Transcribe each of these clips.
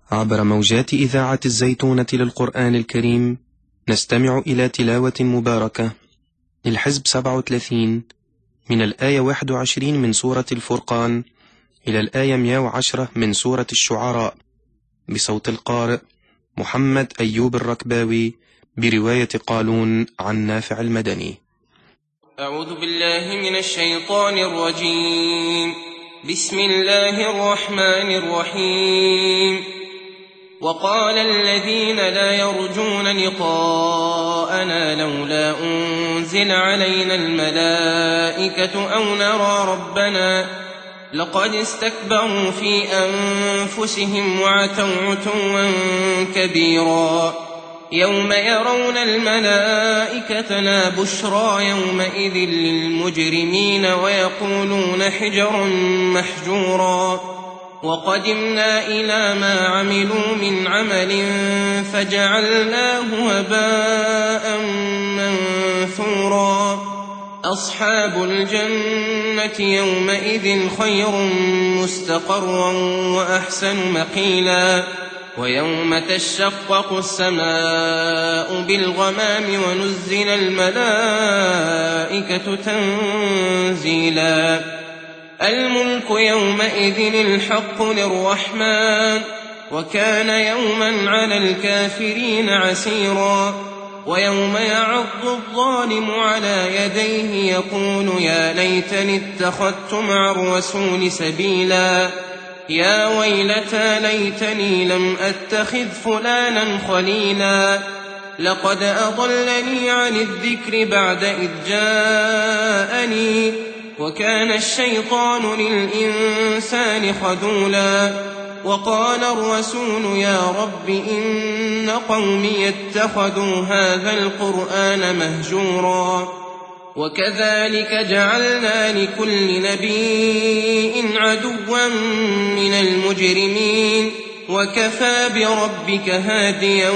عبر موجات إذاعة الزيتونة للقرآن الكريم نستمع إلى تلاوة مباركة للحزب 37 من الآية 21 من سورة الفرقان إلى الآية 110 من سورة الشعراء بصوت القارئ محمد أيوب الركباوي برواية قالون عن نافع المدني. أعوذ بالله من الشيطان الرجيم. بسم الله الرحمن الرحيم. وقال الذين لا يرجون لقاءنا لولا أنزل علينا الملائكة أو نرى ربنا لقد استكبروا في أنفسهم وعتوا عتوا كبيرا. يوم يرون الملائكة لا بشرى يومئذ للمجرمين ويقولون حجرا محجورا. وقدمنا إلى ما عملوا من عمل فجعلناه هباء منثورا. أصحاب الجنة يومئذ خير مستقرا وأحسن مقيلا. ويوم تشقق السماء بالغمام ونزل الملائكة تنزيلا. الملك يومئذ الحق للرحمن وكان يوما على الكافرين عسيرا. ويوم يعض الظالم على يديه يقول يا ليتني اتخذت مع الرسول سبيلا. يا ويلتى ليتني لم أتخذ فلانا خليلا. لقد أضلني عن الذكر بعد إذ جاءني وكان الشيطان للإنسان خذولا. وقال الرسول يا رب إن قومي اتخذوا هذا القرآن مهجورا. وكذلك جعلنا لكل نبي عدوا من المجرمين وكفى بربك هاديا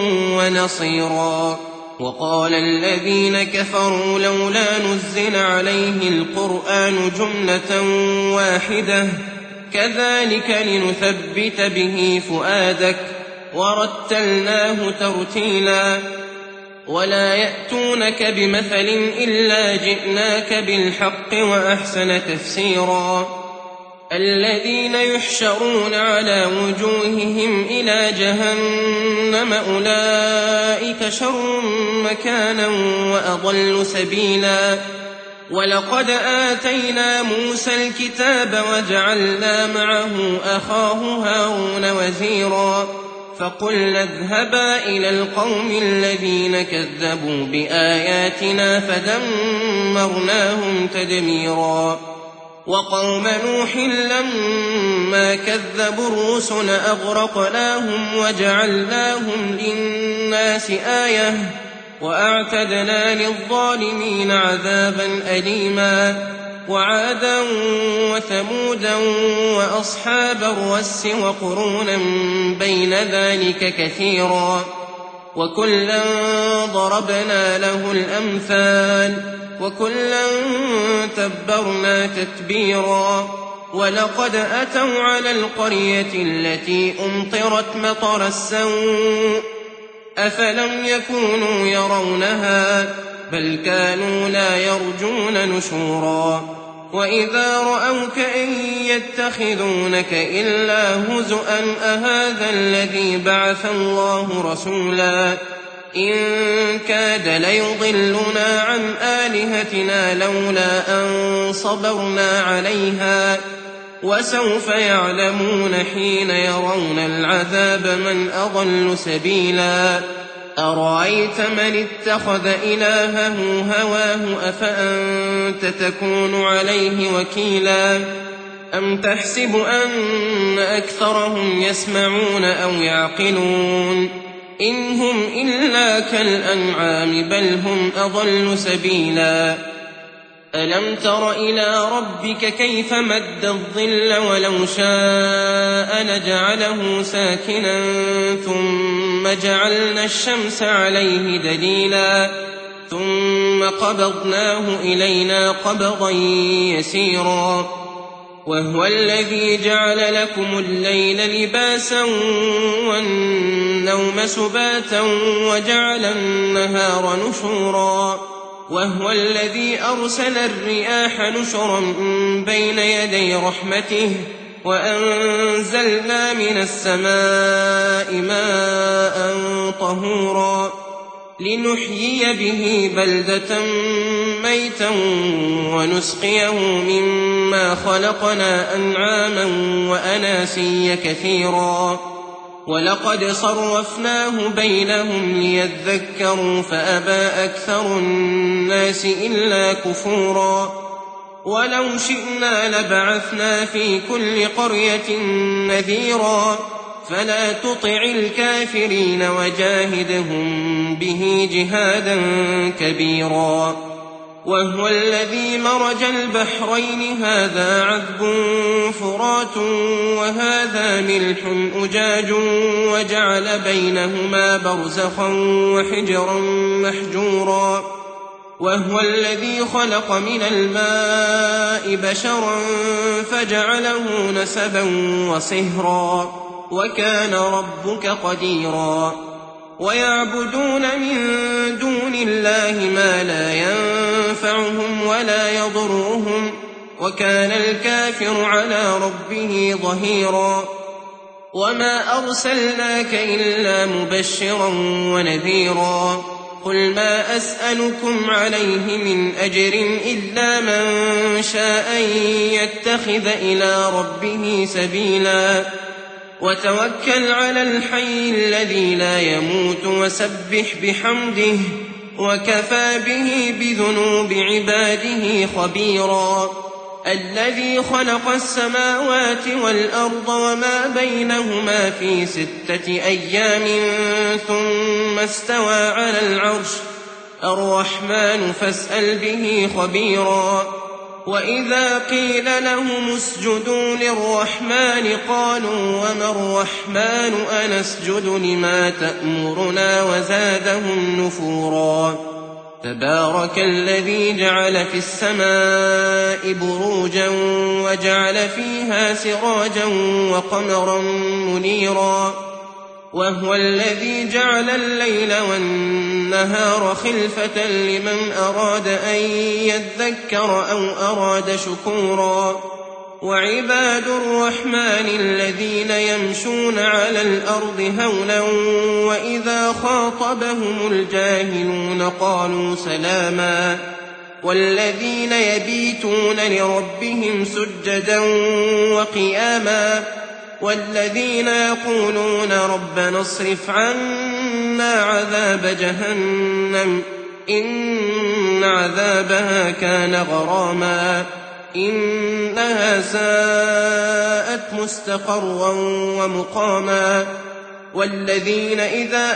ونصيرا. وقال الذين كفروا لولا نزل عليه القرآن جملة واحدة كذلك لنثبت به فؤادك ورتلناه ترتيلا. ولا يأتونك بمثل إلا جئناك بالحق وأحسن تفسيرا. الذين يحشرون على وجوههم إلى جهنم أولئك شر مكانا وأضل سبيلا. ولقد آتينا موسى الكتاب وجعلنا معه أخاه هارون وزيرا. فقلنا اذهبا إلى القوم الذين كذبوا بآياتنا فدمرناهم تدميرا. وقوم نوح لما كذبوا الرسل أغرقناهم وجعلناهم للناس آية وأعتدنا للظالمين عذابا أليما. وعادا وثمودا وأصحاب الرس وقرونا بين ذلك كثيرا. وكلا ضربنا له الأمثال وكلا تبرنا تتبيرا. ولقد أتوا على القرية التي أمطرت مطر السوء أفلم يكونوا يرونها بل كانوا لا يرجون نشورا. وإذا رأوك إن يتخذونك إلا هزؤا أهذا الذي بعث الله رسولا. إن كاد ليضلنا عن آلهتنا لولا أن صبرنا عليها. وسوف يعلمون حين يرون العذاب من أضل سبيلا. أرأيت من اتخذ إلهه هواه أفأنت تكون عليه وكيلا. أم تحسب أن أكثرهم يسمعون أو يعقلون إن هم إلا كالأنعام بل هم أضل سبيلا. ألم تر إلى ربك كيف مد الظل ولو شاء لجعله ساكنا ثم جعلنا الشمس عليه دليلا. ثم قبضناه إلينا قبضا يسيرا. وهو الذي جعل لكم الليل لباسا والنوم سباتا وجعل النهار نشورا وهو الذي أرسل الرياح نشرا بين يدي رحمته وأنزلنا من السماء ماء طهورا لنحيي به بلدة ميتا ونسقيه مما خلقنا أنعاما وأناسيا كثيرا ولقد صرفناه بينهم ليذكروا فأبى أكثر الناس إلا كفورا ولو شئنا لبعثنا في كل قرية نذيرا فلا تطع الكافرين وجاهدهم به جهادا كبيرا وهو الذي مرج البحرين هذا عذب فرات وهذا ملح أجاج وجعل بينهما برزخا وحجرا محجورا وهو الذي خلق من الماء بشرا فجعله نسبا وصهرا وكان ربك قديرا ويعبدون من دون الله ما لا ينفعهم ولا يضرهم وكان الكافر على ربه ظهيرا وما أرسلناك إلا مبشرا ونذيرا قل ما أسألكم عليه من أجر إلا من شاء أن يتخذ إلى ربه سبيلا وتوكل على الحي الذي لا يموت وسبح بحمده وكفى به بذنوب عباده خبيرا الذي خلق السماوات والأرض وما بينهما في 6 أيام ثم استوى على العرش الرحمن فاسأل به خبيرا وإذا قيل لهم اسجدوا للرحمن قالوا وما الرحمن أنسجد لما تأمرنا وزادهم نفورا تبارك الذي جعل في السماء بروجا وجعل فيها سراجا وقمرا منيرا وهو الذي جعل الليل والنهار خلفة لمن أراد أن يذكر أو أراد شكورا وعباد الرحمن الذين يمشون على الأرض هونا وإذا خاطبهم الجاهلون قالوا سلاما والذين يبيتون لربهم سجدا وقياما والذين يقولون ربنا اصرف عنا عذاب جهنم إن عذابها كان غراما إنها ساءت مستقرا ومقاما والذين إذا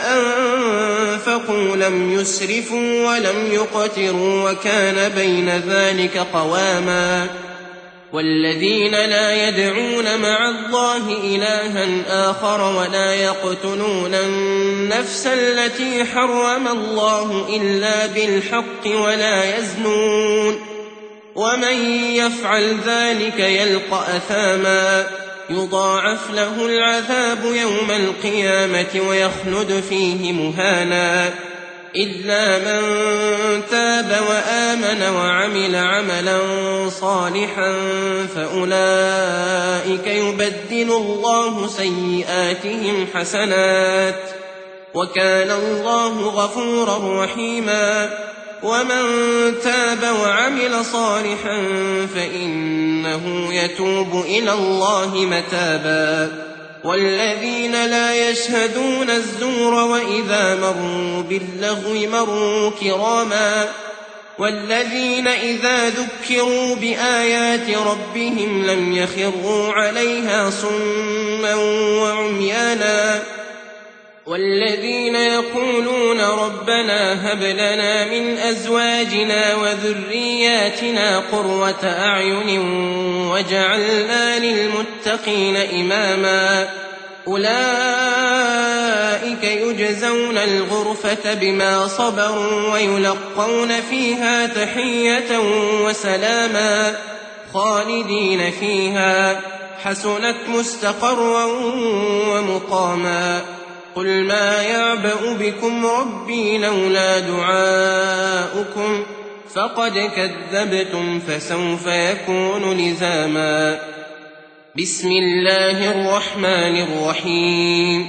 أنفقوا لم يسرفوا ولم يقتروا وكان بين ذلك قواما والذين لا يدعون مع الله إلها آخر ولا يقتلون النفس التي حرم الله إلا بالحق ولا يزنون ومن يفعل ذلك يلقى أثاما يضاعف له العذاب يوم القيامة ويخلد فيه مهانا إلا من تاب وآمن وعمل عملا صالحا فأولئك يبدل الله سيئاتهم حسنات وكان الله غفورا رحيما ومن تاب وعمل صالحا فإنه يتوب إلى الله متابا والذين لا يشهدون الزور وإذا مروا باللغو مروا كراما والذين إذا ذكروا بآيات ربهم لم يخروا عليها صما وعميانا والذين يقولون ربنا هب لنا من أزواجنا وذرياتنا قرة أعين وجعلنا للمتقين إماما أولئك يجزون الغرفة بما صبروا ويلقون فيها تحية وسلاما خالدين فيها حسنت مستقرا ومقاما. قل ما يعبأ بكم ربي لولا دعاؤكم فقد كذبتم فسوف يكون لزاما. بسم الله الرحمن الرحيم.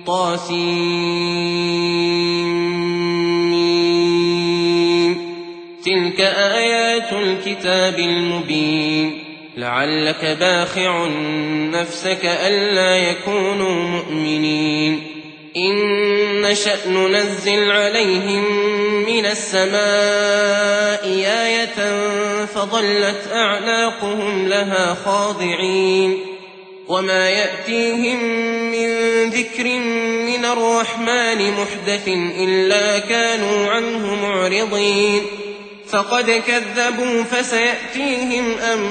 طاسين. تلك آيات الكتاب المبين. لعلك باخع نفسك ألا يكونوا مؤمنين. إن نشأ ننزل عليهم من السماء آية فظلت أعناقهم لها خاضعين. وما يأتيهم من ذكر من الرحمن محدث إلا كانوا عنه معرضين. فقد كذبوا فسيأتيهم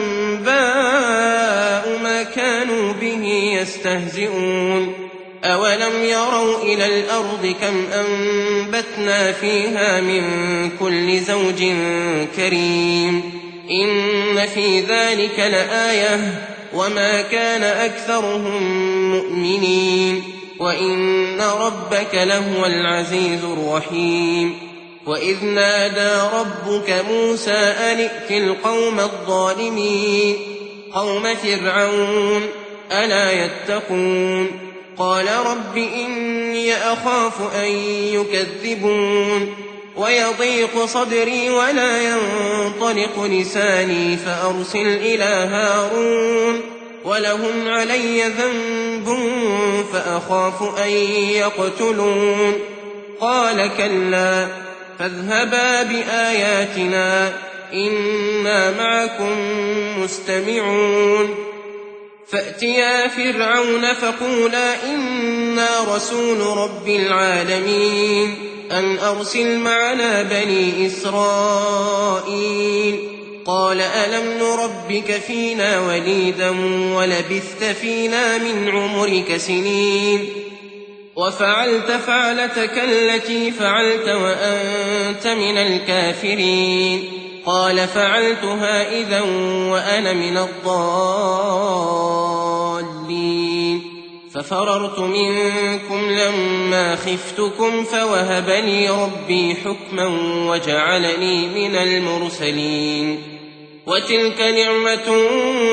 أنباء ما كانوا به يستهزئون. أولم يروا إلى الأرض كم أنبتنا فيها من كل زوج كريم. إن في ذلك لآية وما كان أكثرهم مؤمنين وإن ربك لهو العزيز الرحيم. وإذ نادى ربك موسى أن ائت القوم الظالمين قوم فرعون ألا يتقون. قال رب إني أخاف أن يكذبون ويضيق صدري ولا ينطلق لساني فأرسل إلى هارون ولهم علي ذنب فأخاف أن يقتلون. قال كلا فاذهبا بآياتنا إنا معكم مستمعون. فأتيا فرعون فقولا إنا رسول رب العالمين أن أرسل معنا بني إسرائيل. قال ألم نربك فينا وليدا ولبثت فينا من عمرك سنين وفعلت فعلتك التي فعلت وأنت من الكافرين. قال فعلتها إذا وأنا من الضالين. ففررت منكم لما خفتكم فوهب لي ربي حكما وجعلني من المرسلين. وتلك نعمة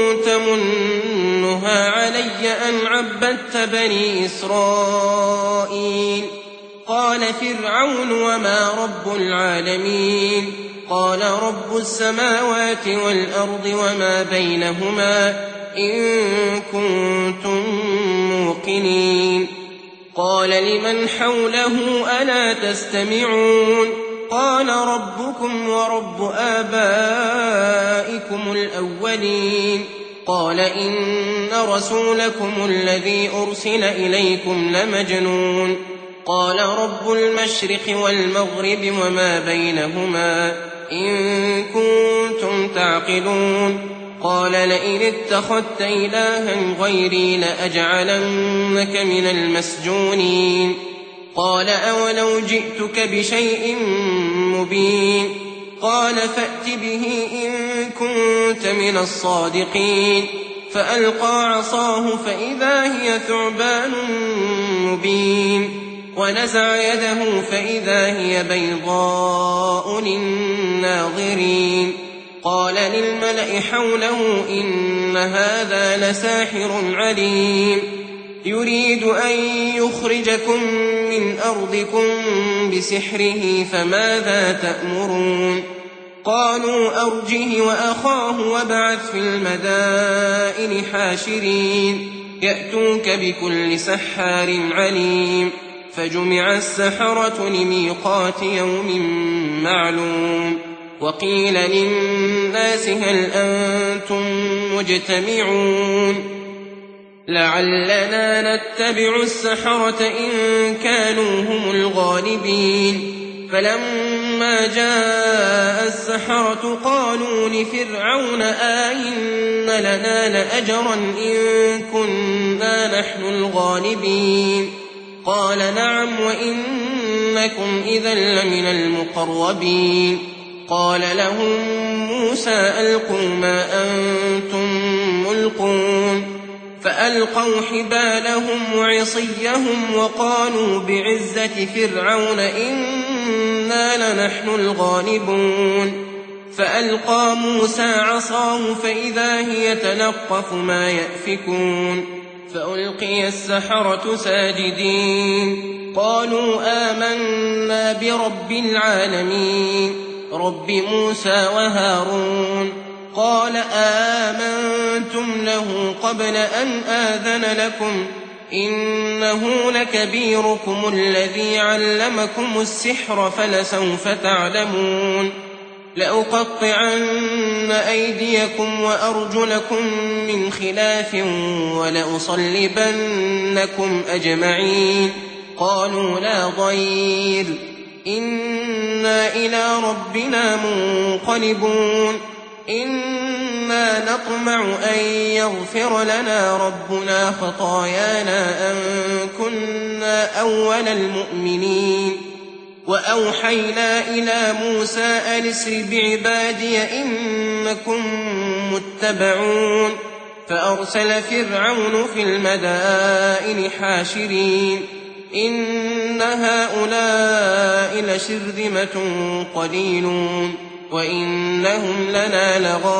تمنها علي أن عبدت بني إسرائيل. قال فرعون وما رب العالمين. قال رب السماوات والأرض وما بينهما إن كنتم موقنين. قال لمن حوله ألا تستمعون. قال ربكم ورب آبائكم الأولين. قال إن رسولكم الذي أرسل إليكم لمجنون. قال رب المشرق والمغرب وما بينهما إن كنتم تعقلون. قال لئن اتخذت إلها غيري لأجعلنك من المسجونين. قال أولو جئتك بشيء مبين. قال فأت به إن كنت من الصادقين. فألقى عصاه فإذا هي ثعبان مبين ونزع يده فإذا هي بيضاء للناظرين. قال للملأ حوله إن هذا لساحر عليم يريد أن يخرجكم من أرضكم بسحره فماذا تأمرون. قالوا أرجه وأخاه وابعث في المدائن حاشرين يأتوك بكل سحار عليم. فجمع السحرة لميقات يوم معلوم. وقيل للناس هل أنتم مجتمعون لعلنا نتبع السحرة إن كانوا هم الغالبين. فلما جاء السحرة قالوا لفرعون آئن لنا لأجرا إن كنا نحن الغالبين. قال نعم وإنكم إذا لمن المقربين. قال لهم موسى ألقوا ما أنتم ملقون فألقوا حبالهم وعصيهم وقالوا بعزة فرعون إنا لنحن الغالبون فألقى موسى عصاه فإذا هي تلقف ما يأفكون فألقي السحرة ساجدين قالوا آمنا برب العالمين رب موسى وهارون قال آمنتم له قبل أن آذن لكم إنه لكبيركم الذي علمكم السحر فلسوف تعلمون لأقطعن أيديكم وأرجلكم من خلاف ولأصلبنكم أجمعين قالوا لا ضير إنا إلى ربنا منقلبون إنا نطمع أن يغفر لنا ربنا خطايانا أن كنا أول المؤمنين وأوحينا إلى موسى أن اسر بعبادي إنكم متبعون فأرسل فرعون في المدائن حاشرين إن هؤلاء لشرذمة قليلون وإنهم لنا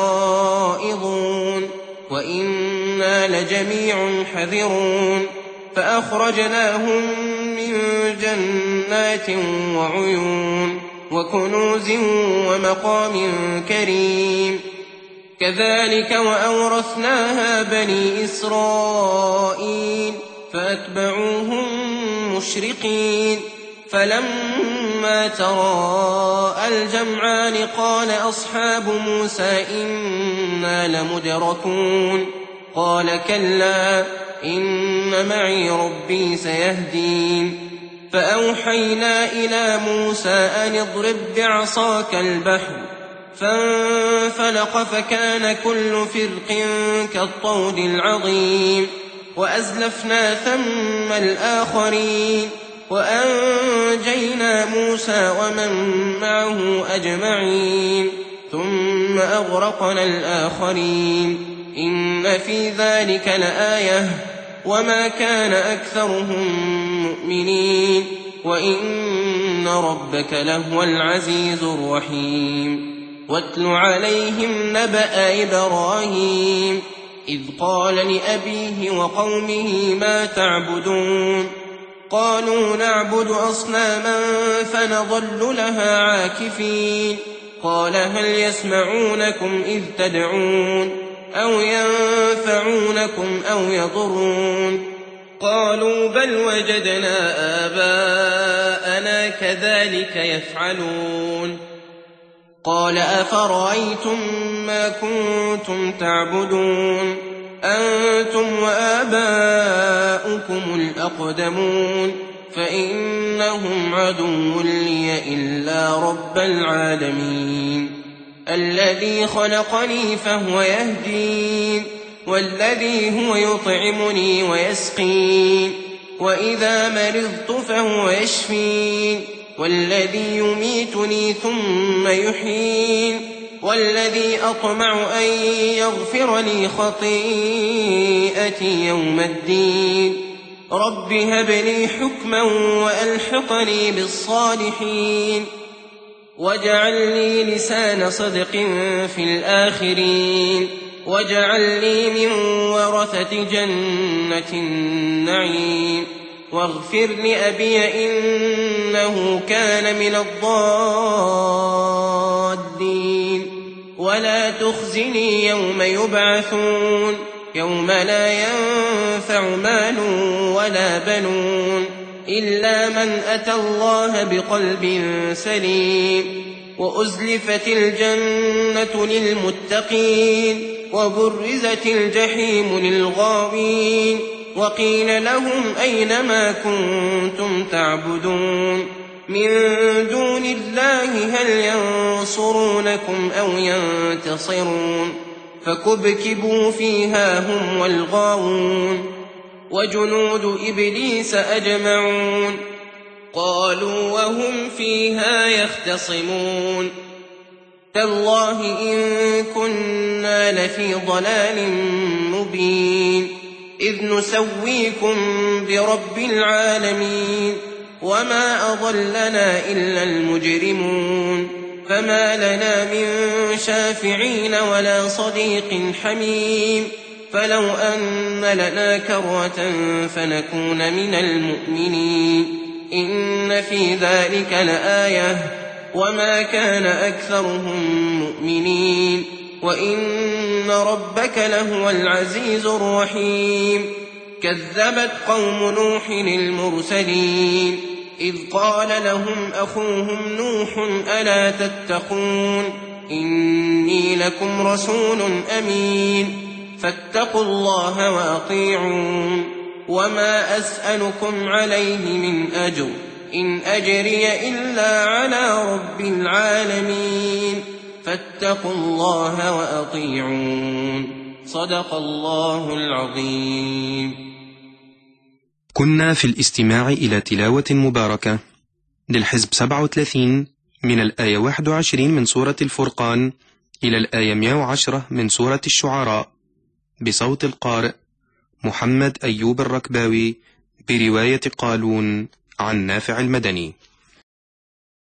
لغائظون وإنا لجميع حذرون فأخرجناهم من جنات وعيون وكنوز ومقام كريم كذلك وأورثناها بني إسرائيل فأتبعوهم مشرقين فلما تراءى الجمعان قال أصحاب موسى إنا لمدركون قال كلا إن معي ربي سيهدين فأوحينا إلى موسى أن اضرب بعصاك البحر فانفلق فكان كل فرق كالطود العظيم وأزلفنا ثم الآخرين وأنجينا موسى ومن معه أجمعين ثم أغرقنا الآخرين إن في ذلك لآية وما كان أكثرهم مؤمنين وإن ربك لهو العزيز الرحيم واتل عليهم نبأ إبراهيم إذ قال لأبيه وقومه ما تعبدون قالوا نعبد أصناما فنظل لها عاكفين قال هل يسمعونكم إذ تدعون أو ينفعونكم أو يضرون قالوا بل وجدنا آباءنا كذلك يفعلون قال أفرأيتم ما كنتم تعبدون أنتم وآباؤكم الأقدمون فإنهم عدو لي إلا رب العالمين الذي خلقني فهو يهدين والذي هو يطعمني ويسقين وإذا مرضت فهو يشفين والذي يميتني ثم يحيين والذي أطمع أن يغفر لي خطيئتي يوم الدين رب هب لي حكما وألحقني بالصالحين واجعل لي لسان صدق في الآخرين واجعل لي من ورثة جنة النعيم واغفر لأبي إنه كان من الضالين ولا تخزني يوم يبعثون يوم لا ينفع مال ولا بنون إلا من أتى الله بقلب سليم وأزلفت الجنة للمتقين وبرزت الجحيم للغاوين وقيل لهم أين ما كنتم تعبدون من دون الله هل ينصرونكم أو ينتصرون فكبكبوا فيها هم والغاوون وجنود إبليس أجمعون قالوا وهم فيها يختصمون تالله إن كنا لفي ضلال مبين إذ نسويكم برب العالمين وما أضلنا إلا المجرمون فما لنا من شافعين ولا صديق حميم فلو أن لنا كرة فنكون من المؤمنين إن في ذلك لآية وما كان أكثرهم مؤمنين وإن ربك لهو العزيز الرحيم كذبت قوم نوح المرسلين إذ قال لهم أخوهم نوح ألا تتقون إني لكم رسول أمين فاتقوا الله وأطيعون وما أسألكم عليه من أجر إن أجري إلا على رب العالمين فاتقوا الله وأطيعون صدق الله العظيم. كنا في الاستماع إلى تلاوة مباركة للحزب 37 من الآية 21 من سورة الفرقان إلى الآية 110 من سورة الشعراء بصوت القارئ محمد أيوب الركباوي برواية قالون عن نافع المدني.